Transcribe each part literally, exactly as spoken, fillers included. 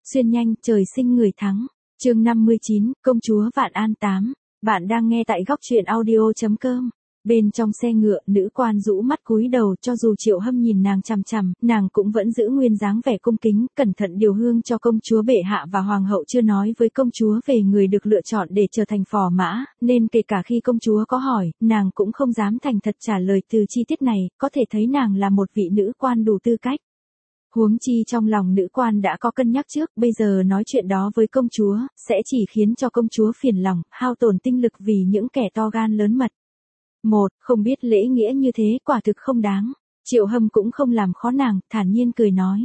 Xuyên nhanh, trời sinh người thắng. Chương năm mươi chín, công chúa Vạn An tám. Bạn đang nghe tại góc truyện audio chấm com. Bên trong xe ngựa, nữ quan rũ mắt cúi đầu, cho dù Triệu Hâm nhìn nàng chằm chằm, nàng cũng vẫn giữ nguyên dáng vẻ cung kính, cẩn thận điều hương cho công chúa bệ hạ và hoàng hậu chưa nói với công chúa về người được lựa chọn để trở thành phò mã, nên kể cả khi công chúa có hỏi, nàng cũng không dám thành thật trả lời từ chi tiết này, có thể thấy nàng là một vị nữ quan đủ tư cách. Huống chi trong lòng nữ quan đã có cân nhắc trước, bây giờ nói chuyện đó với công chúa, sẽ chỉ khiến cho công chúa phiền lòng, hao tổn tinh lực vì những kẻ to gan lớn mật. Một, không biết lễ nghĩa như thế, quả thực không đáng. Triệu Hâm cũng không làm khó nàng, thản nhiên cười nói.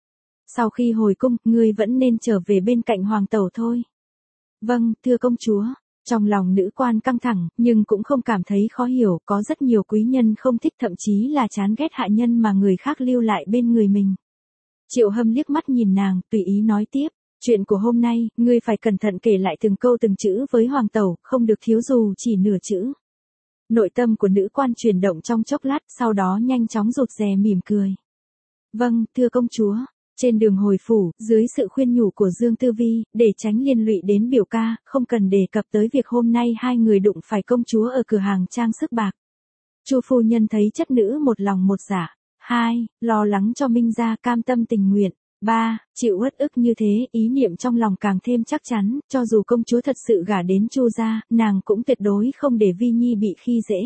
Sau khi hồi cung, ngươi vẫn nên trở về bên cạnh hoàng tẩu thôi. Vâng, thưa công chúa. Trong lòng nữ quan căng thẳng, nhưng cũng không cảm thấy khó hiểu, có rất nhiều quý nhân không thích, thậm chí là chán ghét hạ nhân mà người khác lưu lại bên người mình. Triệu Hâm liếc mắt nhìn nàng, tùy ý nói tiếp, chuyện của hôm nay, ngươi phải cẩn thận kể lại từng câu từng chữ với hoàng tẩu, không được thiếu dù chỉ nửa chữ. Nội tâm của nữ quan chuyển động trong chốc lát, sau đó nhanh chóng rụt rè mỉm cười. Vâng, thưa công chúa. Trên đường hồi phủ, dưới sự khuyên nhủ của Dương Tư Vi, để tránh liên lụy đến biểu ca, không cần đề cập tới việc hôm nay hai người đụng phải công chúa ở cửa hàng trang sức bạc. Chu phu nhân thấy chất nữ một lòng một dạ. Hai, lo lắng cho Minh gia, cam tâm tình nguyện. Ba, chịu uất ức như thế, ý niệm trong lòng càng thêm chắc chắn, cho dù công chúa thật sự gả đến Chu gia, nàng cũng tuyệt đối không để Vi Nhi bị khi dễ.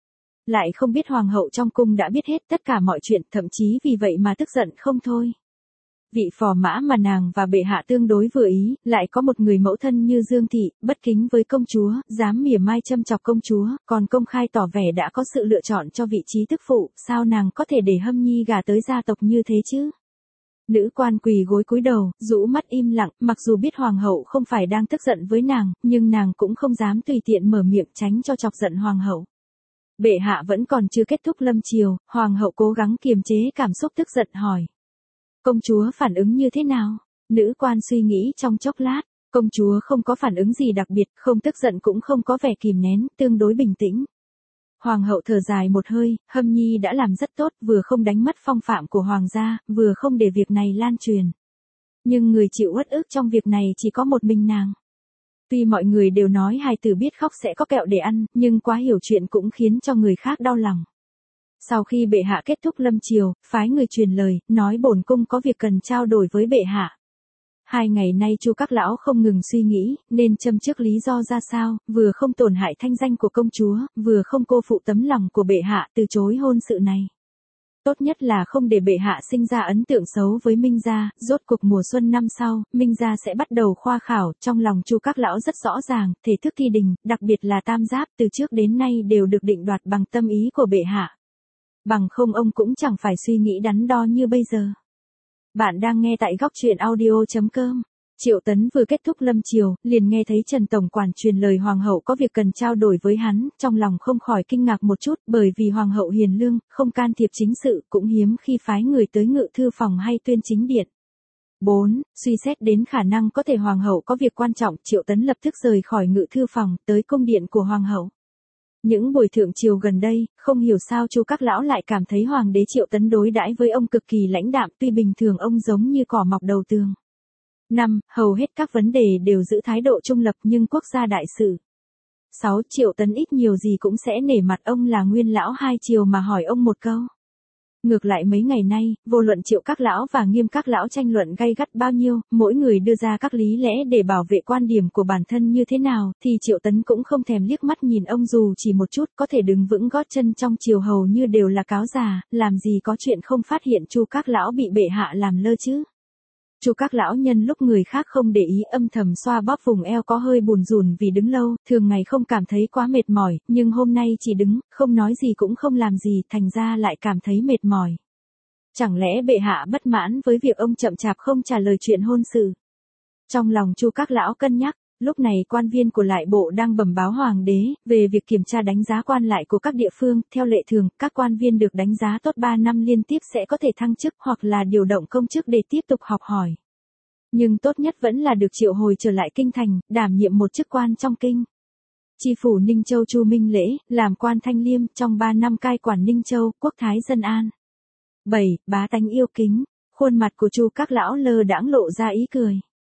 Lại không biết hoàng hậu trong cung đã biết hết tất cả mọi chuyện, thậm chí vì vậy mà tức giận không thôi. Vị phò mã mà nàng và bệ hạ tương đối vừa ý, lại có một người mẫu thân như Dương Thị, bất kính với công chúa, dám mỉa mai châm chọc công chúa, còn công khai tỏ vẻ đã có sự lựa chọn cho vị trí tức phụ, sao nàng có thể để Hâm Nhi gả tới gia tộc như thế chứ? Nữ quan quỳ gối cúi đầu, rũ mắt im lặng, mặc dù biết hoàng hậu không phải đang tức giận với nàng, nhưng nàng cũng không dám tùy tiện mở miệng tránh cho chọc giận hoàng hậu. Bệ hạ vẫn còn chưa kết thúc lâm triều, hoàng hậu cố gắng kiềm chế cảm xúc tức giận hỏi. Công chúa phản ứng như thế nào? Nữ quan suy nghĩ trong chốc lát, công chúa không có phản ứng gì đặc biệt, không tức giận cũng không có vẻ kìm nén, tương đối bình tĩnh. Hoàng hậu thở dài một hơi, Hâm Nhi đã làm rất tốt, vừa không đánh mất phong phạm của hoàng gia, vừa không để việc này lan truyền. Nhưng người chịu uất ức trong việc này chỉ có một mình nàng. Tuy mọi người đều nói hài tử biết khóc sẽ có kẹo để ăn, nhưng quá hiểu chuyện cũng khiến cho người khác đau lòng. Sau khi bệ hạ kết thúc lâm triều, phái người truyền lời, nói bổn cung có việc cần trao đổi với bệ hạ. Hai ngày nay Chu các lão không ngừng suy nghĩ, nên châm trước lý do ra sao, vừa không tổn hại thanh danh của công chúa, vừa không cô phụ tấm lòng của bệ hạ từ chối hôn sự này. Tốt nhất là không để bệ hạ sinh ra ấn tượng xấu với Minh gia, rốt cuộc mùa xuân năm sau, Minh gia sẽ bắt đầu khoa khảo, trong lòng Chu các lão rất rõ ràng, thể thức thi đình, đặc biệt là tam giáp từ trước đến nay đều được định đoạt bằng tâm ý của bệ hạ. Bằng không ông cũng chẳng phải suy nghĩ đắn đo như bây giờ. Bạn đang nghe tại góc truyện audio chấm com. Triệu Tấn vừa kết thúc lâm triều, liền nghe thấy Trần Tổng quản truyền lời hoàng hậu có việc cần trao đổi với hắn, trong lòng không khỏi kinh ngạc một chút, bởi vì hoàng hậu hiền lương, không can thiệp chính sự, cũng hiếm khi phái người tới ngự thư phòng hay tuyên chính điện. bốn. Suy xét đến khả năng có thể hoàng hậu có việc quan trọng, Triệu Tấn lập tức rời khỏi ngự thư phòng, tới cung điện của hoàng hậu. Những buổi thượng triều gần đây, không hiểu sao Chu các lão lại cảm thấy hoàng đế Triệu Tấn đối đãi với ông cực kỳ lãnh đạm, tuy bình thường ông giống như cỏ mọc đầu tường. năm. Hầu hết các vấn đề đều giữ thái độ trung lập nhưng quốc gia đại sự. sáu. Triệu Tấn ít nhiều gì cũng sẽ nể mặt ông là nguyên lão hai triều mà hỏi ông một câu. Ngược lại mấy ngày nay, vô luận Triệu các lão và Nghiêm các lão tranh luận gay gắt bao nhiêu, mỗi người đưa ra các lý lẽ để bảo vệ quan điểm của bản thân như thế nào, thì Triệu Tấn cũng không thèm liếc mắt nhìn ông dù chỉ một chút, có thể đứng vững gót chân trong triều hầu như đều là cáo già, làm gì có chuyện không phát hiện Chu các lão bị bệ hạ làm lơ chứ. Chu các lão nhân lúc người khác không để ý âm thầm xoa bóp vùng eo có hơi buồn rùn vì đứng lâu, thường ngày không cảm thấy quá mệt mỏi, nhưng hôm nay chỉ đứng, không nói gì cũng không làm gì, thành ra lại cảm thấy mệt mỏi. Chẳng lẽ bệ hạ bất mãn với việc ông chậm chạp không trả lời chuyện hôn sự? Trong lòng Chu các lão cân nhắc, lúc này quan viên của lại bộ đang bẩm báo hoàng đế về việc kiểm tra đánh giá quan lại của các địa phương, theo lệ thường, các quan viên được đánh giá tốt ba năm liên tiếp sẽ có thể thăng chức hoặc là điều động công chức để tiếp tục học hỏi. Nhưng tốt nhất vẫn là được triệu hồi trở lại kinh thành, đảm nhiệm một chức quan trong kinh. Tri phủ Ninh Châu Chu Minh Lễ, làm quan Thanh Liêm, trong ba năm cai quản Ninh Châu, quốc thái dân an. bảy. Bá tánh yêu kính, khuôn mặt của Chu các lão lơ đãng lộ ra ý cười.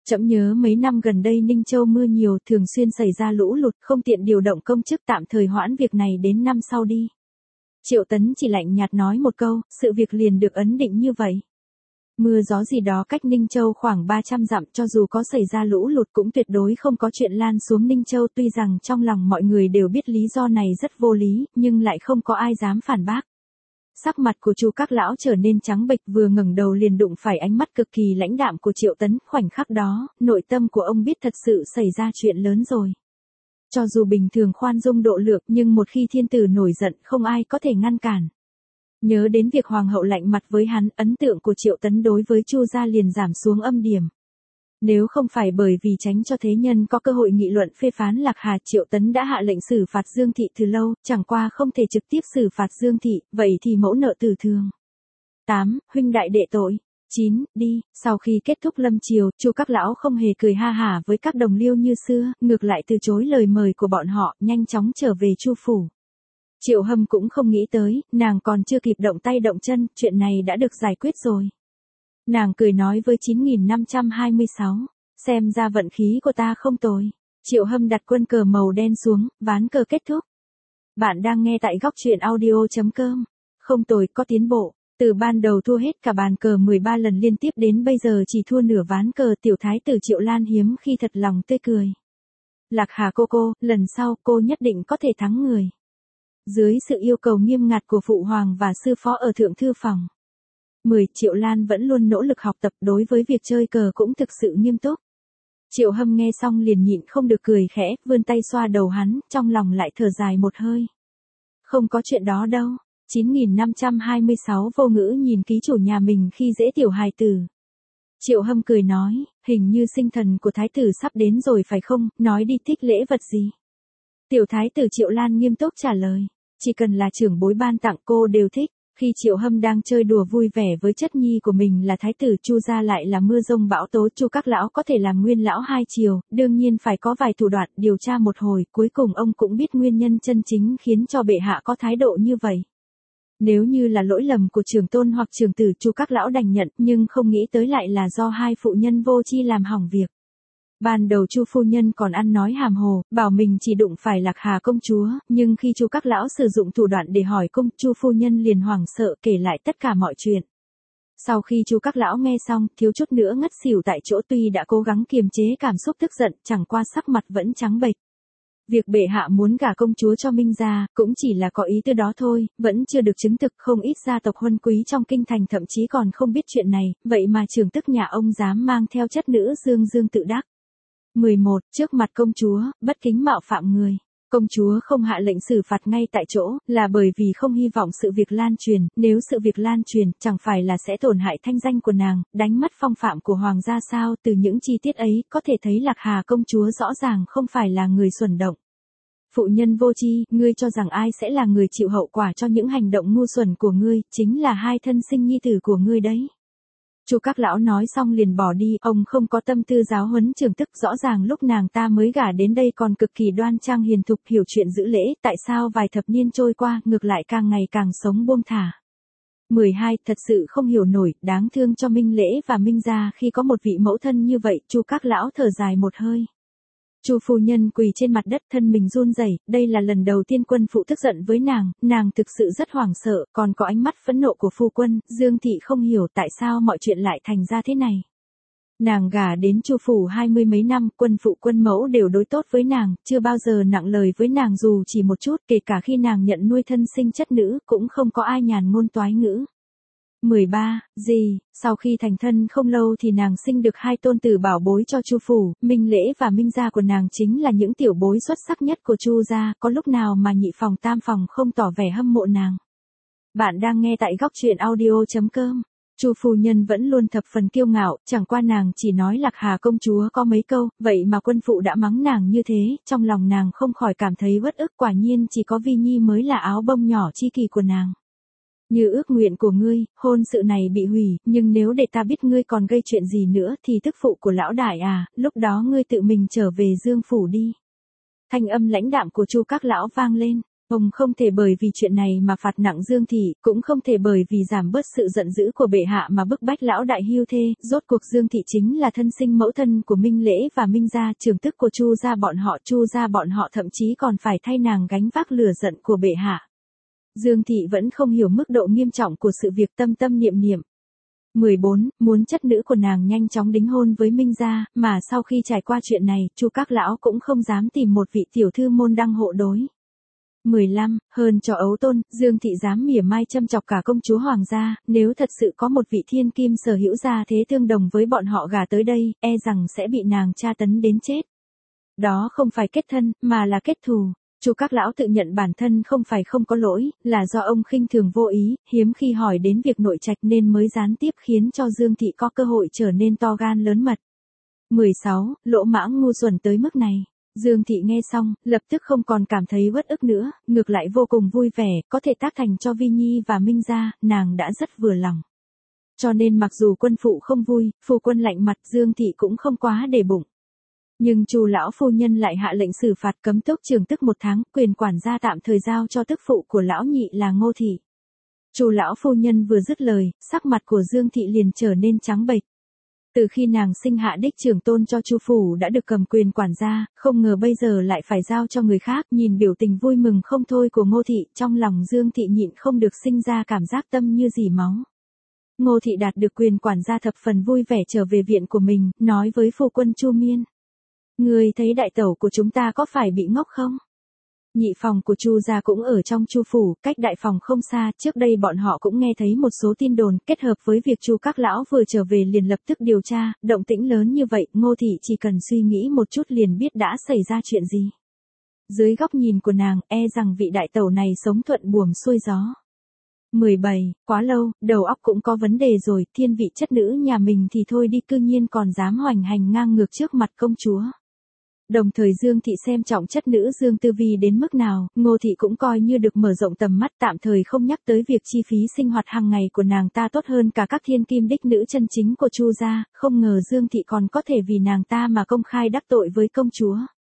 Trẫm nhớ mấy năm gần đây Ninh Châu mưa nhiều, thường xuyên xảy ra lũ lụt, không tiện điều động công chức, tạm thời hoãn việc này đến năm sau đi. Triệu Tấn chỉ lạnh nhạt nói một câu, sự việc liền được ấn định như vậy. Mưa gió gì đó cách Ninh Châu khoảng ba trăm dặm, cho dù có xảy ra lũ lụt cũng tuyệt đối không có chuyện lan xuống Ninh Châu. Tuy rằng trong lòng mọi người đều biết lý do này rất vô lý, nhưng lại không có ai dám phản bác. Sắc mặt của Chu Các Lão trở nên trắng bệch, vừa ngẩng đầu liền đụng phải ánh mắt cực kỳ lãnh đạm của Triệu Tấn. Khoảnh khắc đó, nội tâm của ông biết thật sự xảy ra chuyện lớn rồi. Cho dù bình thường khoan dung độ lượng, nhưng một khi thiên tử nổi giận không ai có thể ngăn cản. Nhớ đến việc hoàng hậu lạnh mặt với hắn, ấn tượng của Triệu Tấn đối với Chu gia liền giảm xuống âm điểm. Nếu không phải bởi vì tránh cho thế nhân có cơ hội nghị luận phê phán Lạc Hà, Triệu Tấn đã hạ lệnh xử phạt Dương thị từ lâu, chẳng qua không thể trực tiếp xử phạt Dương thị, vậy thì mẫu nợ tử thương. tám. Huynh đại đệ tội. chín. Đi. Sau khi kết thúc lâm triều, Chu Các Lão không hề cười ha hả với các đồng liêu như xưa, ngược lại từ chối lời mời của bọn họ, nhanh chóng trở về Chu phủ. Triệu Hâm cũng không nghĩ tới, nàng còn chưa kịp động tay động chân, chuyện này đã được giải quyết rồi. Nàng cười nói với chín nghìn năm trăm hai mươi sáu, xem ra vận khí của ta không tồi. Triệu Hâm đặt quân cờ màu đen xuống, ván cờ kết thúc. Bạn đang nghe tại góc truyện audio chấm com. Không tồi, có tiến bộ. Từ ban đầu thua hết cả bàn cờ mười ba lần liên tiếp đến bây giờ chỉ thua nửa ván cờ, tiểu thái tử Triệu Lan hiếm khi thật lòng tươi cười. Lạc Hà cô cô, lần sau cô nhất định có thể thắng người. Dưới sự yêu cầu nghiêm ngặt của phụ hoàng và sư phó ở thượng thư phòng. mười. Triệu Lan vẫn luôn nỗ lực học tập, đối với việc chơi cờ cũng thực sự nghiêm túc. Triệu Hâm nghe xong liền nhịn không được cười khẽ, vươn tay xoa đầu hắn, trong lòng lại thở dài một hơi. Không có chuyện đó đâu. chín nghìn năm trăm hai mươi sáu vô ngữ nhìn ký chủ nhà mình khi dễ tiểu hài tử. Triệu Hâm cười nói, hình như sinh thần của thái tử sắp đến rồi phải không, nói đi thích lễ vật gì. Tiểu thái tử Triệu Lan nghiêm túc trả lời, chỉ cần là trưởng bối ban tặng cô đều thích. Khi Triệu Hâm đang chơi đùa vui vẻ với chất nhi của mình là thái tử, Chu gia lại là mưa rông bão tố. Chu Các Lão có thể làm nguyên lão hai triều, đương nhiên phải có vài thủ đoạn, điều tra một hồi, cuối cùng ông cũng biết nguyên nhân chân chính khiến cho bệ hạ có thái độ như vậy. Nếu như là lỗi lầm của trưởng tôn hoặc trưởng tử, Chu Các Lão đành nhận, nhưng không nghĩ tới lại là do hai phụ nhân vô tri làm hỏng việc. Ban đầu Chu phu nhân còn ăn nói hàm hồ, bảo mình chỉ đụng phải Lạc Hà công chúa, nhưng khi Chu Các Lão sử dụng thủ đoạn để hỏi cung, Chu phu nhân liền hoảng sợ kể lại tất cả mọi chuyện. Sau khi Chu Các Lão nghe xong, thiếu chút nữa ngất xỉu tại chỗ, tuy đã cố gắng kiềm chế cảm xúc tức giận, chẳng qua sắc mặt vẫn trắng bệch. Việc bệ hạ muốn gả công chúa cho Minh gia, cũng chỉ là có ý tư đó thôi, vẫn chưa được chứng thực. Không ít gia tộc huân quý trong kinh thành thậm chí còn không biết chuyện này, vậy mà trưởng tức nhà ông dám mang theo chất nữ dương dương tự đắc. mười một. Trước mặt công chúa, bất kính mạo phạm người. Công chúa không hạ lệnh xử phạt ngay tại chỗ, là bởi vì không hy vọng sự việc lan truyền, nếu sự việc lan truyền, chẳng phải là sẽ tổn hại thanh danh của nàng, đánh mất phong phạm của hoàng gia sao. Từ những chi tiết ấy, có thể thấy Lạc Hà công chúa rõ ràng không phải là người xuẩn động. Phụ nhân vô tri, ngươi cho rằng ai sẽ là người chịu hậu quả cho những hành động ngu xuẩn của ngươi, chính là hai thân sinh nhi tử của ngươi đấy. Chu Các Lão nói xong liền bỏ đi, ông không có tâm tư giáo huấn trưởng tức, rõ ràng lúc nàng ta mới gả đến đây còn cực kỳ đoan trang hiền thục, hiểu chuyện giữ lễ, tại sao vài thập niên trôi qua, ngược lại càng ngày càng sống buông thả. mười hai. Thật sự không hiểu nổi, đáng thương cho Minh Lễ và Minh gia khi có một vị mẫu thân như vậy. Chu Các Lão thở dài một hơi. Chu phu nhân quỳ trên mặt đất, thân mình run rẩy, đây là lần đầu tiên quân phụ tức giận với nàng, nàng thực sự rất hoảng sợ, còn có ánh mắt phẫn nộ của phu quân. Dương thị không hiểu tại sao mọi chuyện lại thành ra thế này. Nàng gả đến Chu phủ hai mươi mấy năm, quân phụ quân mẫu đều đối tốt với nàng, chưa bao giờ nặng lời với nàng dù chỉ một chút, kể cả khi nàng nhận nuôi thân sinh chất nữ, cũng không có ai nhàn ngôn toái ngữ. mười ba. Gì, sau khi thành thân không lâu thì nàng sinh được hai tôn tử bảo bối cho Chu phủ, Minh Lễ và Minh gia của nàng chính là những tiểu bối xuất sắc nhất của Chu gia, có lúc nào mà nhị phòng tam phòng không tỏ vẻ hâm mộ nàng. Bạn đang nghe tại góc truyện audio chấm com. Chu phu nhân vẫn luôn thập phần kiêu ngạo, chẳng qua nàng chỉ nói Lạc Hà công chúa có mấy câu, vậy mà quân phụ đã mắng nàng như thế, trong lòng nàng không khỏi cảm thấy uất ức, quả nhiên chỉ có Vi Nhi mới là áo bông nhỏ chi kỳ của nàng. Như ước nguyện của ngươi, hôn sự này bị hủy, nhưng nếu để ta biết ngươi còn gây chuyện gì nữa thì tức phụ của lão đại à, lúc đó ngươi tự mình trở về Dương phủ đi. Thanh âm lãnh đạm của Chu Các Lão vang lên. Ông không thể bởi vì chuyện này mà phạt nặng Dương Thị, cũng không thể bởi vì giảm bớt sự giận dữ của bệ hạ mà bức bách lão đại hưu thê, rốt cuộc Dương Thị chính là thân sinh mẫu thân của Minh Lễ và Minh gia, trưởng tức của Chu gia bọn họ, Chu gia bọn họ thậm chí còn phải thay nàng gánh vác lửa giận của bệ hạ. Dương Thị vẫn không hiểu mức độ nghiêm trọng của sự việc, tâm tâm niệm niệm. mười bốn. Muốn chất nữ của nàng nhanh chóng đính hôn với Minh gia, mà sau khi trải qua chuyện này, Chu các lão cũng không dám tìm một vị tiểu thư môn đăng hộ đối. mười lăm. Hơn cho ấu tôn, Dương Thị dám mỉa mai châm chọc cả công chúa hoàng gia, nếu thật sự có một vị thiên kim sở hữu gia thế tương đồng với bọn họ gả tới đây, e rằng sẽ bị nàng tra tấn đến chết. Đó không phải kết thân, mà là kết thù. Chu các lão tự nhận bản thân không phải không có lỗi, là do ông khinh thường vô ý, hiếm khi hỏi đến việc nội trạch nên mới gián tiếp khiến cho Dương Thị có cơ hội trở nên to gan lớn mật. mười sáu. Lỗ mãng ngu xuẩn tới mức này. Dương Thị nghe xong, lập tức không còn cảm thấy uất ức nữa, ngược lại vô cùng vui vẻ, có thể tác thành cho Vi Nhi và Minh gia, nàng đã rất vừa lòng. Cho nên mặc dù quân phụ không vui, phu quân lạnh mặt, Dương Thị cũng không quá để bụng. Nhưng Chu lão phu nhân lại hạ lệnh xử phạt cấm túc trường tức một tháng, quyền quản gia tạm thời giao cho tức phụ của lão nhị là Ngô Thị. Chu lão phu nhân vừa dứt lời, sắc mặt của Dương Thị liền trở nên trắng bệch. Từ khi nàng sinh hạ đích trưởng tôn cho Chu phủ đã được cầm quyền quản gia, không ngờ bây giờ lại phải giao cho người khác, nhìn biểu tình vui mừng không thôi của Ngô Thị, trong lòng Dương Thị nhịn không được sinh ra cảm giác tâm như dỉ máu. Ngô Thị đạt được quyền quản gia thập phần vui vẻ trở về viện của mình, nói với phu quân Chu Miên. Ngươi thấy đại tẩu của chúng ta có phải bị ngốc không? Nhị phòng của Chu gia cũng ở trong Chu phủ, cách đại phòng không xa, trước đây bọn họ cũng nghe thấy một số tin đồn, kết hợp với việc Chu các lão vừa trở về liền lập tức điều tra, động tĩnh lớn như vậy, Ngô Thị chỉ cần suy nghĩ một chút liền biết đã xảy ra chuyện gì. Dưới góc nhìn của nàng, e rằng vị đại tẩu này sống thuận buồm xuôi gió. mười bảy. Quá lâu, đầu óc cũng có vấn đề rồi, thiên vị chất nữ nhà mình thì thôi đi, cư nhiên còn dám hoành hành ngang ngược trước mặt công chúa. Đồng thời Dương Thị xem trọng chất nữ Dương Tư Vi đến mức nào, Ngô Thị cũng coi như được mở rộng tầm mắt, tạm thời không nhắc tới việc chi phí sinh hoạt hàng ngày của nàng ta tốt hơn cả các thiên kim đích nữ chân chính của Chu gia, không ngờ Dương Thị còn có thể vì nàng ta mà công khai đắc tội với công chúa.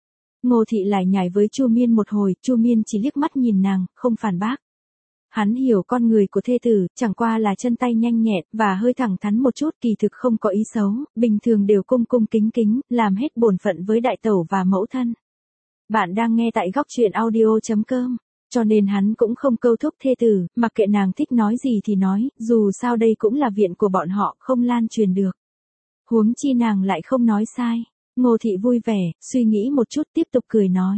Ngô Thị lại nhảy với Chu Miên một hồi, Chu Miên chỉ liếc mắt nhìn nàng, không phản bác. Hắn hiểu con người của thê tử, chẳng qua là chân tay nhanh nhẹn, và hơi thẳng thắn một chút, kỳ thực không có ý xấu, bình thường đều cung cung kính kính, làm hết bổn phận với đại tẩu và mẫu thân. Bạn đang nghe tại góc truyện audio chấm com, cho nên hắn cũng không câu thúc thê tử, mặc kệ nàng thích nói gì thì nói, dù sao đây cũng là viện của bọn họ, không lan truyền được. Huống chi nàng lại không nói sai. Ngô Thị vui vẻ, suy nghĩ một chút tiếp tục cười nói.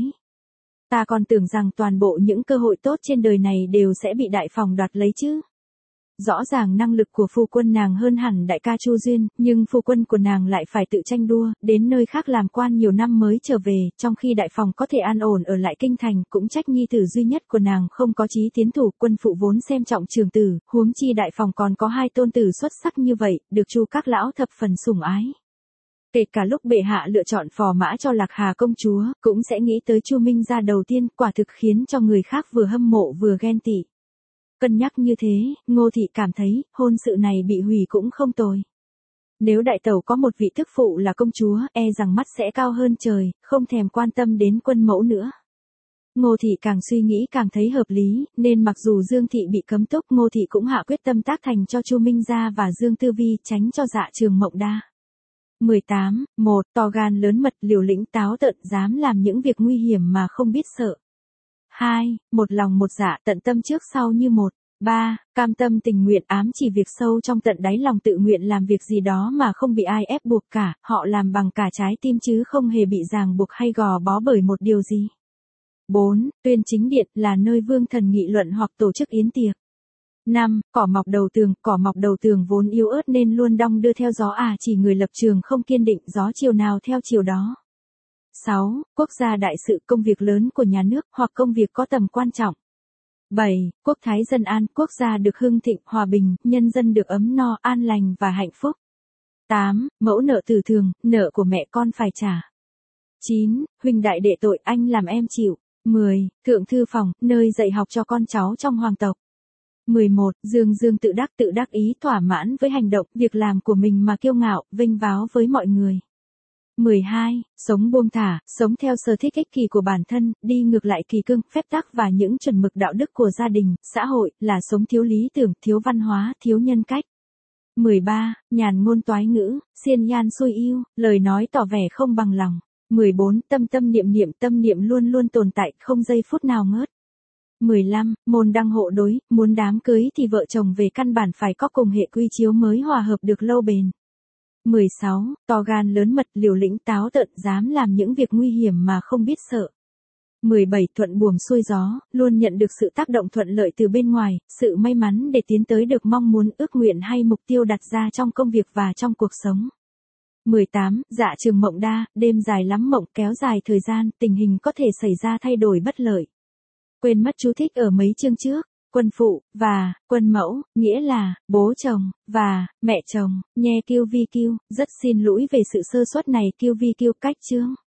Ta còn tưởng rằng toàn bộ những cơ hội tốt trên đời này đều sẽ bị đại phòng đoạt lấy chứ. Rõ ràng năng lực của phu quân nàng hơn hẳn đại ca Chu Duyên, nhưng phu quân của nàng lại phải tự tranh đua, đến nơi khác làm quan nhiều năm mới trở về, trong khi đại phòng có thể an ổn ở lại kinh thành, cũng trách nhi tử duy nhất của nàng không có chí tiến thủ, quân phụ vốn xem trọng trường tử, huống chi đại phòng còn có hai tôn tử xuất sắc như vậy, được Chu các lão thập phần sủng ái. Kể cả lúc bệ hạ lựa chọn phò mã cho Lạc Hà công chúa, cũng sẽ nghĩ tới Chu Minh gia đầu tiên, quả thực khiến cho người khác vừa hâm mộ vừa ghen tị. Cân nhắc như thế, Ngô Thị cảm thấy, hôn sự này bị hủy cũng không tồi. Nếu đại tẩu có một vị thức phụ là công chúa, e rằng mắt sẽ cao hơn trời, không thèm quan tâm đến quân mẫu nữa. Ngô Thị càng suy nghĩ càng thấy hợp lý, nên mặc dù Dương Thị bị cấm túc, Ngô Thị cũng hạ quyết tâm tác thành cho Chu Minh gia và Dương Tư Vi, tránh cho Dạ Trường Mộng đa. mười tám. một. To gan lớn mật, liều lĩnh táo tợn, dám làm những việc nguy hiểm mà không biết sợ. hai. Một lòng một dạ, tận tâm trước sau như một. ba. Cam tâm tình nguyện, ám chỉ việc sâu trong tận đáy lòng, tự nguyện làm việc gì đó mà không bị ai ép buộc cả, họ làm bằng cả trái tim chứ không hề bị ràng buộc hay gò bó bởi một điều gì. bốn. Tuyên chính điện, là nơi vương thần nghị luận hoặc tổ chức yến tiệc. năm. Cỏ mọc đầu tường, cỏ mọc đầu tường vốn yếu ớt nên luôn đong đưa theo gió, à chỉ người lập trường không kiên định, gió chiều nào theo chiều đó. sáu. Quốc gia đại sự, công việc lớn của nhà nước, hoặc công việc có tầm quan trọng. bảy. Quốc thái dân an, quốc gia được hưng thịnh, hòa bình, nhân dân được ấm no, an lành và hạnh phúc. tám. Mẫu nợ tử thường, nợ của mẹ con phải trả. chín. Huynh đại đệ tội, anh làm em chịu. mười. Thượng thư phòng, nơi dạy học cho con cháu trong hoàng tộc. mười một. Dương dương tự đắc, tự đắc ý, thỏa mãn với hành động, việc làm của mình mà kiêu ngạo, vinh váo với mọi người. mười hai. Sống buông thả, sống theo sở thích ích kỷ của bản thân, đi ngược lại kỳ cương, phép tắc và những chuẩn mực đạo đức của gia đình, xã hội, là sống thiếu lý tưởng, thiếu văn hóa, thiếu nhân cách. mười ba. Nhàn ngôn toái ngữ, xiên nhan xuôi yêu, lời nói tỏ vẻ không bằng lòng. mười bốn. Tâm tâm niệm niệm, tâm niệm luôn luôn tồn tại, không giây phút nào ngớt. mười lăm. Môn đăng hộ đối, muốn đám cưới thì vợ chồng về căn bản phải có cùng hệ quy chiếu mới hòa hợp được lâu bền. mười sáu. To gan lớn mật, liều lĩnh táo tợn, dám làm những việc nguy hiểm mà không biết sợ. mười bảy. Thuận buồm xuôi gió, luôn nhận được sự tác động thuận lợi từ bên ngoài, sự may mắn để tiến tới được mong muốn, ước nguyện hay mục tiêu đặt ra trong công việc và trong cuộc sống. mười tám. Dạ trường mộng đa, đêm dài lắm mộng, kéo dài thời gian, tình hình có thể xảy ra thay đổi bất lợi. Quên mất chú thích ở mấy chương trước. Quân phụ, và, quân mẫu, nghĩa là, bố chồng, và, mẹ chồng, nhé kiêu vi kiêu, rất xin lỗi về sự sơ suất này kiêu vi kiêu cách chương.